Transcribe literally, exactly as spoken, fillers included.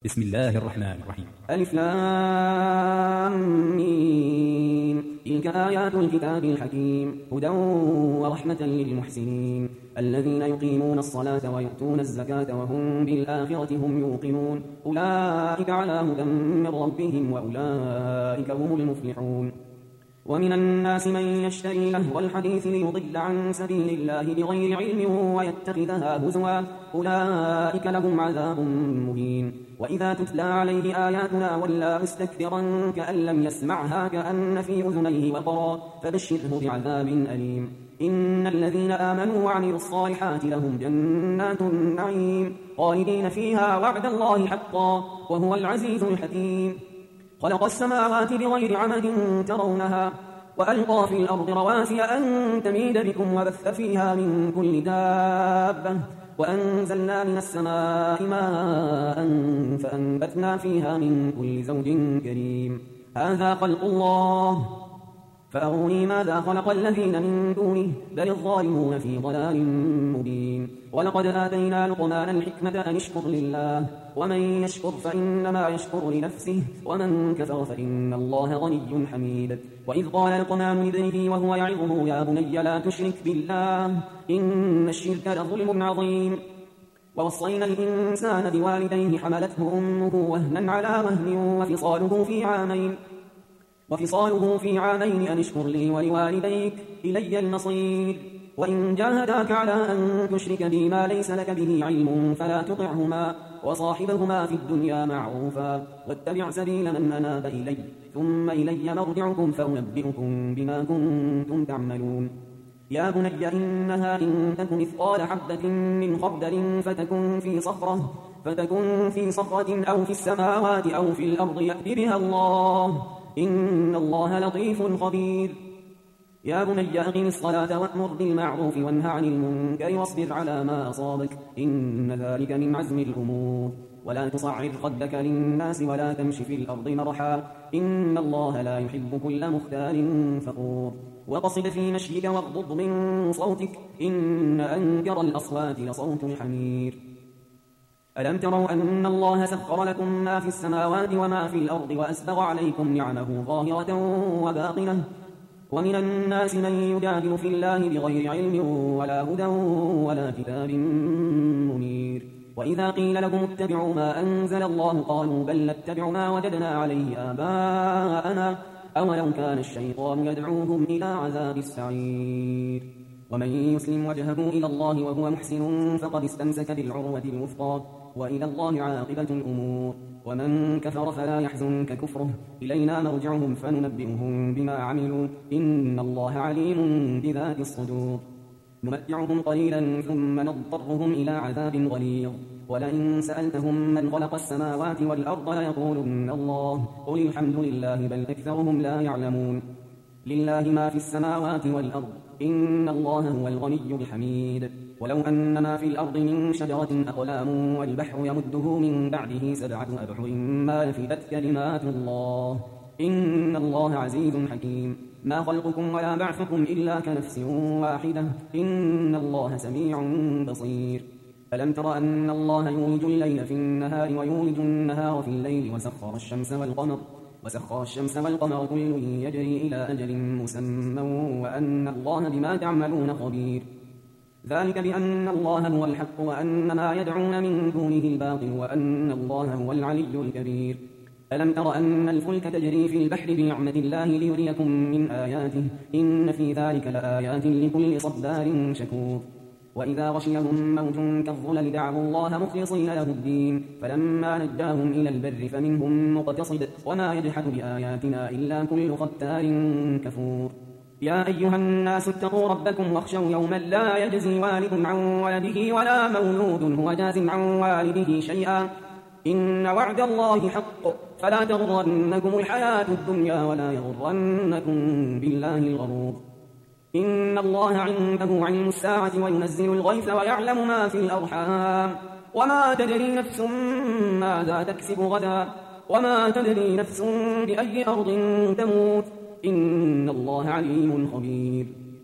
بسم الله الرحمن الرحيم. ألف لام ميم. تلك آيات الكتاب الحكيم هدى ورحمة للمحسنين الذين يقيمون الصلاة ويؤتون الزكاة وهم بالآخرة هم يوقنون أولئك على هدى من ربهم وأولئك هم المفلحون. ومن الناس من يشتري لهو الحديث ليضل عن سبيل الله بغير علم ويتخذها هزوا أولئك لهم عذاب مهين. وإذا تتلى عليه آياتنا ولى مستكبرا كأن لم يسمعها كأن في أذنيه وقرا فبشره بعذاب أليم. إن الذين آمنوا وعملوا الصالحات لهم جنات النعيم خالدين فيها وعد الله حقا وهو العزيز الحكيم. خلق السماوات بغير عمد ترونها وألقى في الأرض رواسي أن تميد بكم وبث فيها من كل دابة وأنزلنا من السماء ماء فأنبتنا فيها من كل زوج كريم. هذا خلق الله فأروني ماذا خلق الذين من دونه بل الظالمون في ضلال مبين. ولقد آتينا لقمان الحكمة أن اشكر لله ومن يشكر فإنما يشكر لنفسه ومن كفر فإن الله غني حميد. وإذ قال لقمان لابنه وهو يعظه يا بني لا تشرك بالله إن الشرك لظلم عظيم. ووصينا الإنسان بوالديه حملته أمه وهنا على وهن وفصاله في عامين وفصاله في عامين أن اشكر لي ولوالديك إلي المصير. وإن جاهداك على أن تشرك بي ما ليس لك به علم فلا تطعهما وصاحبهما في الدنيا معروفا واتبع سبيل من أناب إلي ثم إلي مرجعكم فأنبئكم بما كنتم تعملون. يا بني إنها إن تك مثقال حبة من خردل فتكن في صخرة فتكن في صخرة أو في السماوات أو في الأرض يأت بها الله إن الله لطيف خبير. يا بني أقم الصلاة وأمر بالمعروف وانه عن المنكر واصبر على ما أصابك إن ذلك من عزم الأمور. ولا تصعر خدك للناس ولا تمش في الأرض مرحا إن الله لا يحب كل مختال فخور. وقصد في مشيك واغضض من صوتك إن أنكر الأصوات لصوت الحمير. ألم تروا أن الله سخر لكم ما في السماوات وما في الأرض وأسبغ عليكم نعمه ظاهرة وباطنة ومن الناس من يجادل في الله بغير علم ولا هدى ولا كتاب منير. وإذا قيل لهم اتبعوا ما أنزل الله قالوا بل نتبع ما وجدنا عليه آباءنا أولو كان الشيطان يدعوهم إلى عذاب السعير. ومن يسلم وجهه إلى الله وهو محسن فقد استمسك بالعروة الوثقى وإلى الله عاقبة الأمور. ومن كفر فلا يحزنك كفره إلينا مرجعهم فننبئهم بما عملوا إن الله عليم بذات الصدور. نمتعهم قليلا ثم نضطرهم إلى عذاب غليظ. ولئن سألتهم من خلق السماوات والأرض ليقولن الله قل الحمد لله بل أكثرهم لا يعلمون. لله ما في السماوات والأرض إن الله هو الغني الحميد. ولو أن ما في الأرض من شجرة أقلام والبحر يمده من بعده سبعة أبحر ما نفدت كلمات الله إن الله عزيز حكيم. ما خلقكم ولا بعثكم إلا كنفس واحدة إن الله سميع بصير. ألم تر أن الله يولج الليل في النهار ويولج النهار في الليل وسخر الشمس والقمر وسخر الشمس والقمر كل يجري إلى أجل مسمى وأن الله بما تعملون خبير. ذلك بأن الله هو الحق وأن ما يدعون من دونه الباطل وأن الله هو العلي الكبير. ألم تر أن الفلك تجري في البحر بنعمة الله ليريكم من آياته إن في ذلك لآيات لكل صبار شكور. وإذا غشيهم موج كالظلل دعوا الله مخلصين له الدين فلما نجاهم إلى البر فمنهم مقتصد وما يجحد بآياتنا إلا كل ختار كفور. يا أيها الناس اتقوا ربكم واخشوا يوما لا يجزي والد عن ولده ولا مولود هو جاز عن والده شيئا إن وعد الله حق فلا تغرنكم الحياة الدنيا ولا يغرنكم بالله الغرور. إن الله عنده علم الساعة وينزل الغيث ويعلم ما في الأرحام وما تدري نفس ماذا تكسب غدا وما تدري نفس بأي أرض تموت إن الله عليم خبير.